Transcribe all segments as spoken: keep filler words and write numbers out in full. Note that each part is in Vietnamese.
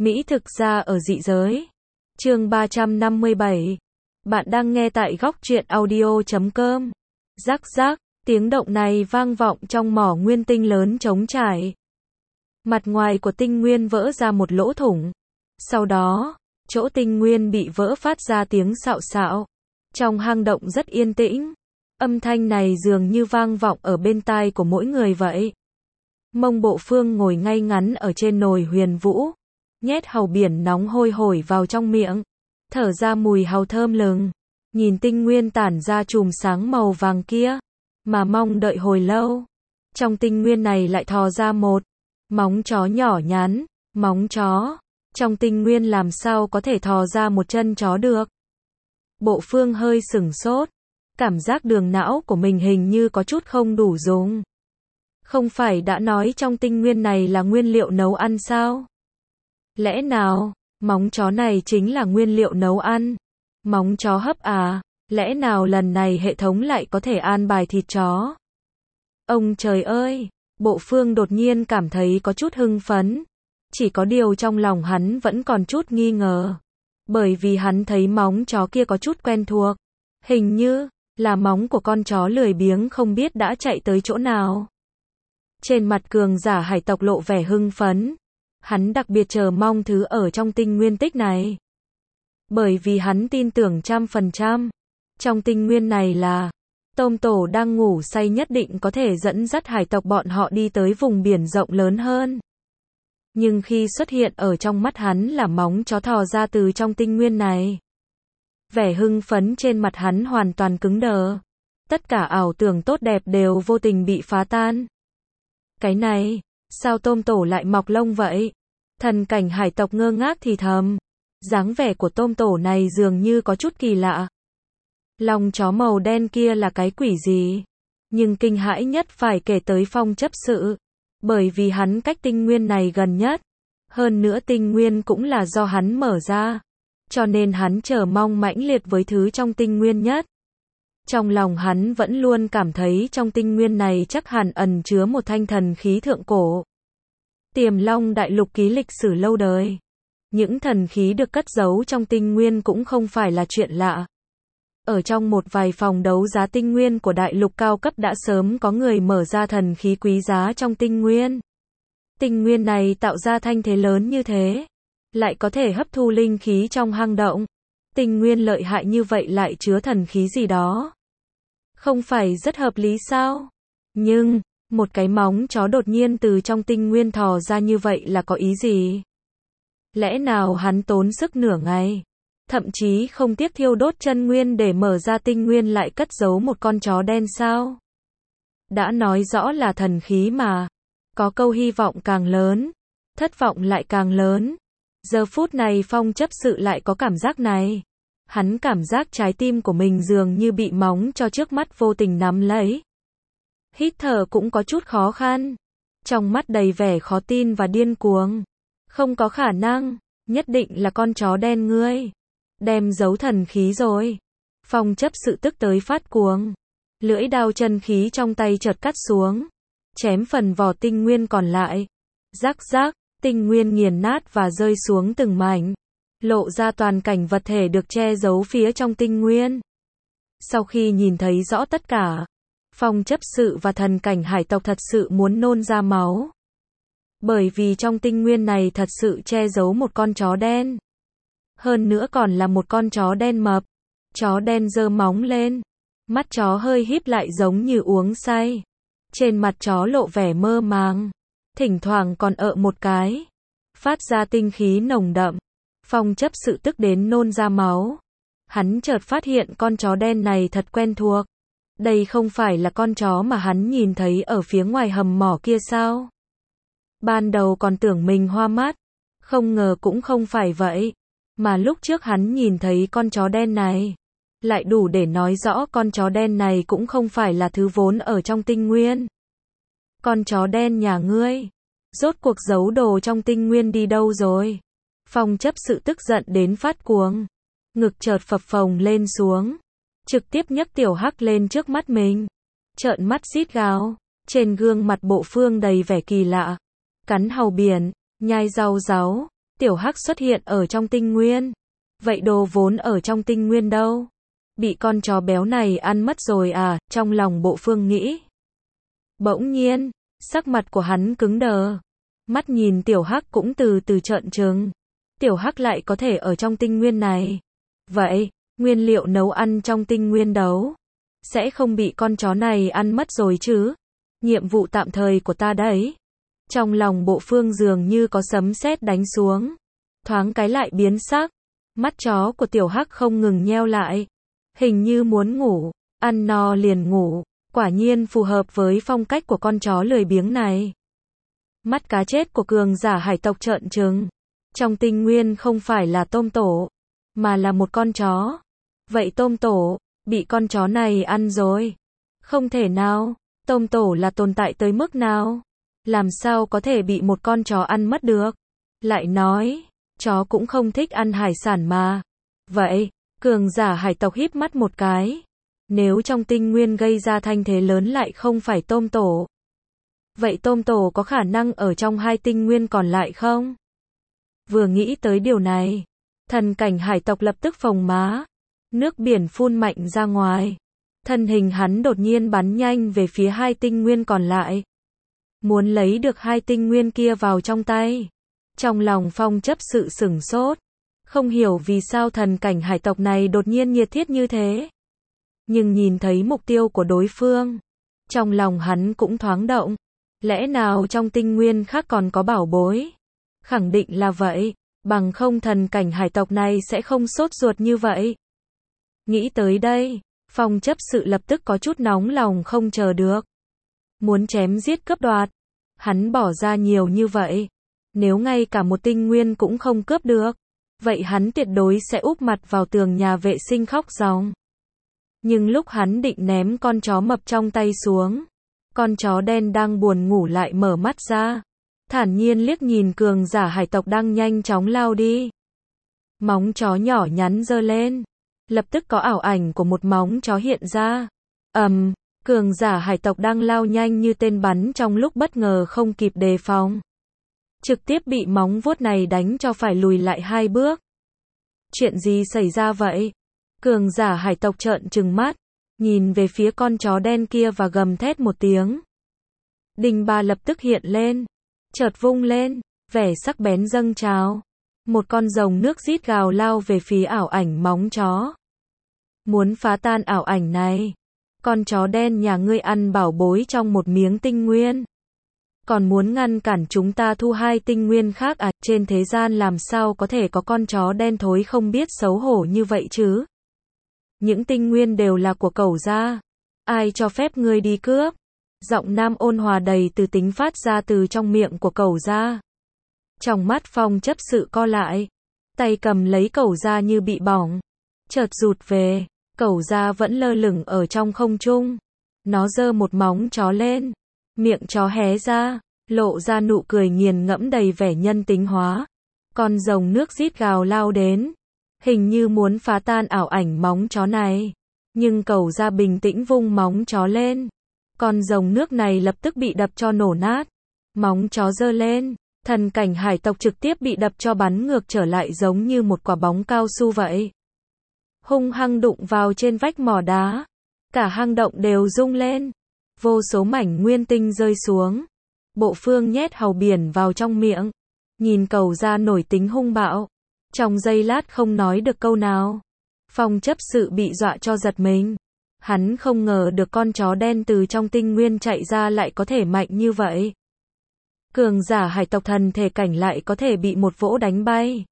Mỹ thực ra ở dị giới. Chương ba trăm năm mươi bảy. Bạn đang nghe tại góc truyện audio chấm com. Rắc rắc, tiếng động này vang vọng trong mỏ nguyên tinh lớn trống trải. Mặt ngoài của tinh nguyên vỡ ra một lỗ thủng. Sau đó, chỗ tinh nguyên bị vỡ phát ra tiếng xạo xạo. Trong hang động rất yên tĩnh. Âm thanh này dường như vang vọng ở bên tai của mỗi người vậy. Mông Bộ Phương ngồi ngay ngắn ở trên nồi huyền vũ, nhét hàu biển nóng hôi hổi vào trong miệng, thở ra mùi hàu thơm lừng, nhìn tinh nguyên tản ra chùm sáng màu vàng kia, mà mong đợi hồi lâu. Trong tinh nguyên này lại thò ra một móng chó nhỏ nhắn, móng chó. Trong tinh nguyên làm sao có thể thò ra một chân chó được? Bộ Phương hơi sửng sốt, cảm giác đường não của mình hình như có chút không đủ dùng. Không phải đã nói trong tinh nguyên này là nguyên liệu nấu ăn sao? Lẽ nào, móng chó này chính là nguyên liệu nấu ăn? Móng chó hấp à? Lẽ nào lần này hệ thống lại có thể an bài thịt chó? Ông trời ơi! Bộ Phương đột nhiên cảm thấy có chút hưng phấn. Chỉ có điều trong lòng hắn vẫn còn chút nghi ngờ. Bởi vì hắn thấy móng chó kia có chút quen thuộc. Hình như là móng của con chó lười biếng không biết đã chạy tới chỗ nào. Trên mặt cường giả hải tộc lộ vẻ hưng phấn. Hắn đặc biệt chờ mong thứ ở trong tinh nguyên tích này. Bởi vì hắn tin tưởng trăm phần trăm. Trong tinh nguyên này là Tôm Tổ đang ngủ say nhất định có thể dẫn dắt hải tộc bọn họ đi tới vùng biển rộng lớn hơn. Nhưng khi xuất hiện ở trong mắt hắn là móng chó thò ra từ trong tinh nguyên này. Vẻ hưng phấn trên mặt hắn hoàn toàn cứng đờ. Tất cả ảo tưởng tốt đẹp đều vô tình bị phá tan. Cái này, sao Tôm Tổ lại mọc lông vậy? Thần cảnh hải tộc ngơ ngác thì thầm. Dáng vẻ của Tôm Tổ này dường như có chút kỳ lạ. Lòng chó màu đen kia là cái quỷ gì? Nhưng kinh hãi nhất phải kể tới Phong Chấp Sự. Bởi vì hắn cách tinh nguyên này gần nhất. Hơn nữa tinh nguyên cũng là do hắn mở ra. Cho nên hắn chờ mong mãnh liệt với thứ trong tinh nguyên nhất. Trong lòng hắn vẫn luôn cảm thấy trong tinh nguyên này chắc hẳn ẩn chứa một thanh thần khí thượng cổ. Tiềm Long Đại Lục ký lịch sử lâu đời. Những thần khí được cất giấu trong tinh nguyên cũng không phải là chuyện lạ. Ở trong một vài phòng đấu giá tinh nguyên của đại lục cao cấp đã sớm có người mở ra thần khí quý giá trong tinh nguyên. Tinh nguyên này tạo ra thanh thế lớn như thế, lại có thể hấp thu linh khí trong hang động. Tinh nguyên lợi hại như vậy lại chứa thần khí gì đó. Không phải rất hợp lý sao? Nhưng, một cái móng chó đột nhiên từ trong tinh nguyên thò ra như vậy là có ý gì? Lẽ nào hắn tốn sức nửa ngày, thậm chí không tiếc thiêu đốt chân nguyên để mở ra tinh nguyên lại cất giấu một con chó đen sao? Đã nói rõ là thần khí mà. Có câu hy vọng càng lớn, thất vọng lại càng lớn. Giờ phút này Phong Chấp Sự lại có cảm giác này. Hắn cảm giác trái tim của mình dường như bị móng cho trước mắt vô tình nắm lấy. Hít thở cũng có chút khó khăn. Trong mắt đầy vẻ khó tin và điên cuồng. Không có khả năng, nhất định là con chó đen ngươi. Đem giấu thần khí rồi. Phong Chấp Sự tức tới phát cuồng. Lưỡi đao chân khí trong tay chợt cắt xuống. Chém phần vỏ tinh nguyên còn lại. Rắc rắc, tinh nguyên nghiền nát và rơi xuống từng mảnh. Lộ ra toàn cảnh vật thể được che giấu phía trong tinh nguyên. Sau khi nhìn thấy rõ tất cả, Phong Chấp Sự và thần cảnh hải tộc thật sự muốn nôn ra máu. Bởi vì trong tinh nguyên này thật sự che giấu một con chó đen. Hơn nữa còn là một con chó đen mập. Chó đen giơ móng lên. Mắt chó hơi híp lại giống như uống say. Trên mặt chó lộ vẻ mơ màng. Thỉnh thoảng còn ợ một cái. Phát ra tinh khí nồng đậm. Phong Chấp Sự tức đến nôn ra máu. Hắn chợt phát hiện con chó đen này thật quen thuộc. Đây không phải là con chó mà hắn nhìn thấy ở phía ngoài hầm mỏ kia sao? Ban đầu còn tưởng mình hoa mắt. Không ngờ cũng không phải vậy. Mà lúc trước hắn nhìn thấy con chó đen này. Lại đủ để nói rõ con chó đen này cũng không phải là thứ vốn ở trong tinh nguyên. Con chó đen nhà ngươi. Rốt cuộc giấu đồ trong tinh nguyên đi đâu rồi? Phong Chấp Sự tức giận đến phát cuồng. Ngực chợt phập phồng lên xuống. Trực tiếp nhấc tiểu hắc lên trước mắt mình. Trợn mắt rít gào. Trên gương mặt Bộ Phương đầy vẻ kỳ lạ. Cắn hàu biển, nhai rau ráu. Tiểu Hắc xuất hiện ở trong tinh nguyên. Vậy đồ vốn ở trong tinh nguyên đâu? Bị con chó béo này ăn mất rồi à, trong lòng Bộ Phương nghĩ. Bỗng nhiên, sắc mặt của hắn cứng đờ. Mắt nhìn Tiểu Hắc cũng từ từ trợn trừng. Tiểu Hắc lại có thể ở trong tinh nguyên này. Vậy, nguyên liệu nấu ăn trong tinh nguyên đấu sẽ không bị con chó này ăn mất rồi chứ? Nhiệm vụ tạm thời của ta đấy. Trong lòng Bộ Phương dường như có sấm sét đánh xuống. Thoáng cái lại biến sắc. Mắt chó của Tiểu Hắc không ngừng nheo lại. Hình như muốn ngủ, ăn no liền ngủ. Quả nhiên phù hợp với phong cách của con chó lười biếng này. Mắt cá chết của cường giả hải tộc trợn trừng. Trong tinh nguyên không phải là tôm tổ, mà là một con chó. Vậy tôm tổ, bị con chó này ăn rồi. Không thể nào, tôm tổ là tồn tại tới mức nào? Làm sao có thể bị một con chó ăn mất được? Lại nói, chó cũng không thích ăn hải sản mà. Vậy, cường giả hải tộc híp mắt một cái. Nếu trong tinh nguyên gây ra thanh thế lớn lại không phải tôm tổ. Vậy tôm tổ có khả năng ở trong hai tinh nguyên còn lại không? Vừa nghĩ tới điều này, thần cảnh hải tộc lập tức phồng má. Nước biển phun mạnh ra ngoài. Thân hình hắn đột nhiên bắn nhanh về phía hai tinh nguyên còn lại. Muốn lấy được hai tinh nguyên kia vào trong tay. Trong lòng Phong chấp sự sửng sốt. Không hiểu vì sao thần cảnh hải tộc này đột nhiên nhiệt thiết như thế. Nhưng nhìn thấy mục tiêu của đối phương. Trong lòng hắn cũng thoáng động. Lẽ nào trong tinh nguyên khác còn có bảo bối? Khẳng định là vậy. Bằng không thần cảnh hải tộc này sẽ không sốt ruột như vậy. Nghĩ tới đây, Phong chấp sự lập tức có chút nóng lòng không chờ được. Muốn chém giết cướp đoạt. Hắn bỏ ra nhiều như vậy. Nếu ngay cả một tinh nguyên cũng không cướp được, vậy hắn tuyệt đối sẽ úp mặt vào tường nhà vệ sinh khóc ròng. Nhưng lúc hắn định ném con chó mập trong tay xuống, con chó đen đang buồn ngủ lại mở mắt ra. Thản nhiên liếc nhìn cường giả hải tộc đang nhanh chóng lao đi. Móng chó nhỏ nhắn giơ lên. Lập tức có ảo ảnh của một móng chó hiện ra. Ầm, um, cường giả hải tộc đang lao nhanh như tên bắn trong lúc bất ngờ không kịp đề phòng. Trực tiếp bị móng vuốt này đánh cho phải lùi lại hai bước. Chuyện gì xảy ra vậy? Cường giả hải tộc trợn trừng mắt, nhìn về phía con chó đen kia và gầm thét một tiếng. Đinh ba lập tức hiện lên, chợt vung lên, vẻ sắc bén dâng trào. Một con rồng nước rít gào lao về phía ảo ảnh móng chó. Muốn phá tan ảo ảnh này. Con chó đen nhà ngươi ăn bảo bối trong một miếng tinh nguyên. Còn muốn ngăn cản chúng ta thu hai tinh nguyên khác à? Trên thế gian làm sao có thể có con chó đen thối không biết xấu hổ như vậy chứ? Những tinh nguyên đều là của cẩu gia. Ai cho phép ngươi đi cướp? Giọng nam ôn hòa đầy từ tính phát ra từ trong miệng của cẩu gia. Trong mắt Phong chấp sự co lại. Tay cầm lấy cẩu gia như bị bỏng. Chợt rụt về. Cẩu gia vẫn lơ lửng ở trong không trung. Nó giơ một móng chó lên. Miệng chó hé ra. Lộ ra nụ cười nghiền ngẫm đầy vẻ nhân tính hóa. Con rồng nước rít gào lao đến. Hình như muốn phá tan ảo ảnh móng chó này. Nhưng cẩu gia bình tĩnh vung móng chó lên. Con rồng nước này lập tức bị đập cho nổ nát. Móng chó giơ lên. Thần cảnh hải tộc trực tiếp bị đập cho bắn ngược trở lại giống như một quả bóng cao su vậy. Hung hăng đụng vào trên vách mỏ đá. Cả hang động đều rung lên. Vô số mảnh nguyên tinh rơi xuống. Bộ Phương nhét hàu biển vào trong miệng. Nhìn cẩu gia nổi tính hung bạo. Trong giây lát không nói được câu nào. Phong chấp sự bị dọa cho giật mình. Hắn không ngờ được con chó đen từ trong tinh nguyên chạy ra lại có thể mạnh như vậy. Cường giả hải tộc thần thể cảnh lại có thể bị một vỗ đánh bay.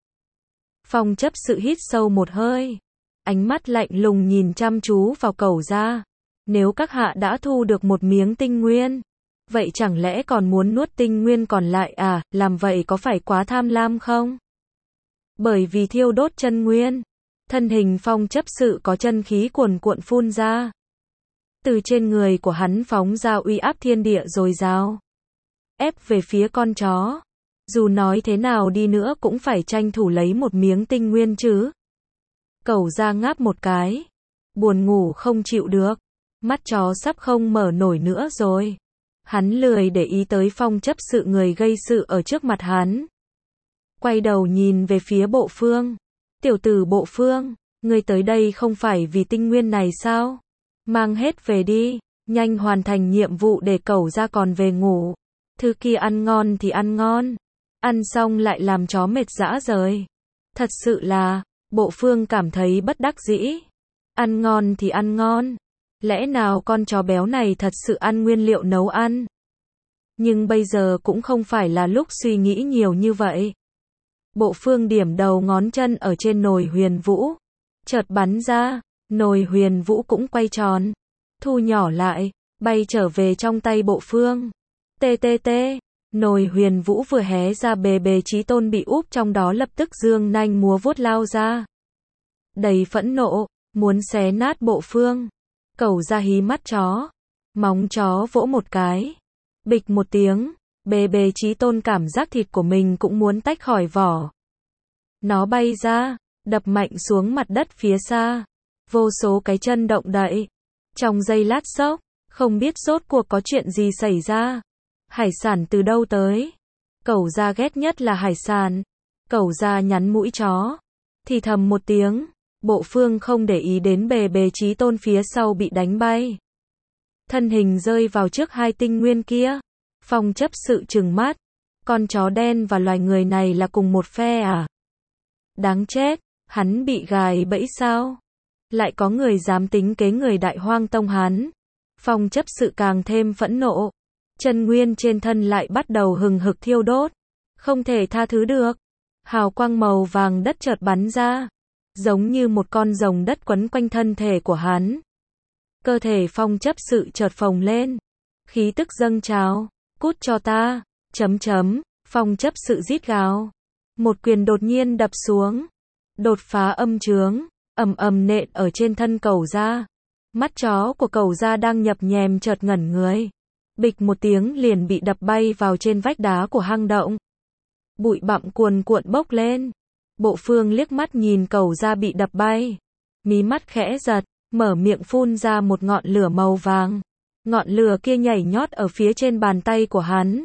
Phong chấp sự hít sâu một hơi. Ánh mắt lạnh lùng nhìn chăm chú vào cẩu gia. Nếu các hạ đã thu được một miếng tinh nguyên, vậy chẳng lẽ còn muốn nuốt tinh nguyên còn lại à? Làm vậy có phải quá tham lam không? Bởi vì thiêu đốt chân nguyên, thân hình Phong chấp sự có chân khí cuồn cuộn phun ra. Từ trên người của hắn phóng ra uy áp thiên địa dồi dào. Ép về phía con chó. Dù nói thế nào đi nữa cũng phải tranh thủ lấy một miếng tinh nguyên chứ. Cẩu gia ngáp một cái. Buồn ngủ không chịu được. Mắt chó sắp không mở nổi nữa rồi. Hắn lười để ý tới Phong chấp sự người gây sự ở trước mặt hắn. quay đầu nhìn về phía Bộ Phương. Tiểu tử Bộ Phương, ngươi tới đây không phải vì tinh nguyên này sao? Mang hết về đi, nhanh hoàn thành nhiệm vụ để Cẩu Gia còn về ngủ. Thứ kia ăn ngon thì ăn ngon, ăn xong lại làm chó mệt rã rời. Thật sự là, Bộ Phương cảm thấy bất đắc dĩ. Ăn ngon thì ăn ngon, lẽ nào con chó béo này thật sự ăn nguyên liệu nấu ăn? Nhưng bây giờ cũng không phải là lúc suy nghĩ nhiều như vậy. Bộ Phương điểm đầu ngón chân ở trên nồi huyền vũ, chợt bắn ra, nồi huyền vũ cũng quay tròn, thu nhỏ lại, bay trở về trong tay Bộ Phương. Tê tê tê, nồi huyền vũ vừa hé ra, bề bề Chí Tôn bị úp trong đó lập tức dương nanh múa vuốt lao ra. Đầy phẫn nộ, muốn xé nát Bộ Phương. Cẩu Gia hí mắt chó, móng chó vỗ một cái. Bịch một tiếng, bề bề Chí Tôn cảm giác thịt của mình cũng muốn tách khỏi vỏ. Nó bay ra, đập mạnh xuống mặt đất phía xa. Vô số cái chân động đậy. Trong giây lát sốc, không biết rốt cuộc có chuyện gì xảy ra. Hải sản từ đâu tới? Cẩu Gia ghét nhất là hải sản. Cẩu Gia nhắn mũi chó, thì thầm một tiếng. Bộ Phương không để ý đến bề bề Chí Tôn phía sau bị đánh bay. Thân hình rơi vào trước hai tinh nguyên kia. Phong chấp sự trừng mắt. Con chó đen và loài người này là cùng một phe à? Đáng chết, hắn bị gài bẫy sao? Lại có người dám tính kế người Đại Hoang Tông hắn. Phong chấp sự càng thêm phẫn nộ. Chân nguyên trên thân lại bắt đầu hừng hực thiêu đốt. Không thể tha thứ được. Hào quang màu vàng đất chợt bắn ra. Giống như một con rồng đất quấn quanh thân thể của hắn. Cơ thể phong chấp sự chợt phồng lên. Khí tức dâng trào. Cút cho ta. Chấm chấm. Phong chấp sự rít gào. Một quyền đột nhiên đập xuống. Đột phá âm chướng. Ầm ầm nện ở trên thân Cẩu Gia. Mắt chó của Cẩu Gia đang nhập nhèm chợt ngẩn người. Bịch một tiếng liền bị đập bay vào trên vách đá của hang động. Bụi bặm cuồn cuộn bốc lên. Bộ Phương liếc mắt nhìn Cẩu Gia bị đập bay. Mí mắt khẽ giật, mở miệng phun ra một ngọn lửa màu vàng. Ngọn lửa kia nhảy nhót ở phía trên bàn tay của hắn.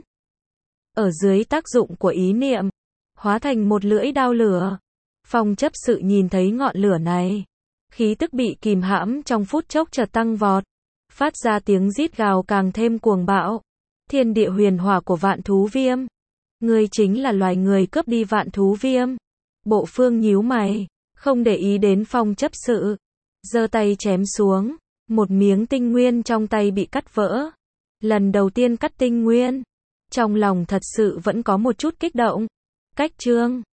Ở dưới tác dụng của ý niệm, hóa thành một lưỡi đao lửa. Phong chấp sự nhìn thấy ngọn lửa này. Khí tức bị kìm hãm trong phút chốc chợt tăng vọt. Phát ra tiếng rít gào càng thêm cuồng bạo. Thiên địa huyền hỏa của Vạn Thú Viêm. Ngươi chính là loài người cướp đi Vạn Thú Viêm. Bộ Phương nhíu mày, không để ý đến phong chấp sự. Giơ tay chém xuống. Một miếng tinh nguyên trong tay bị cắt vỡ. Lần đầu tiên cắt tinh nguyên. Trong lòng thật sự vẫn có một chút kích động. Cách chương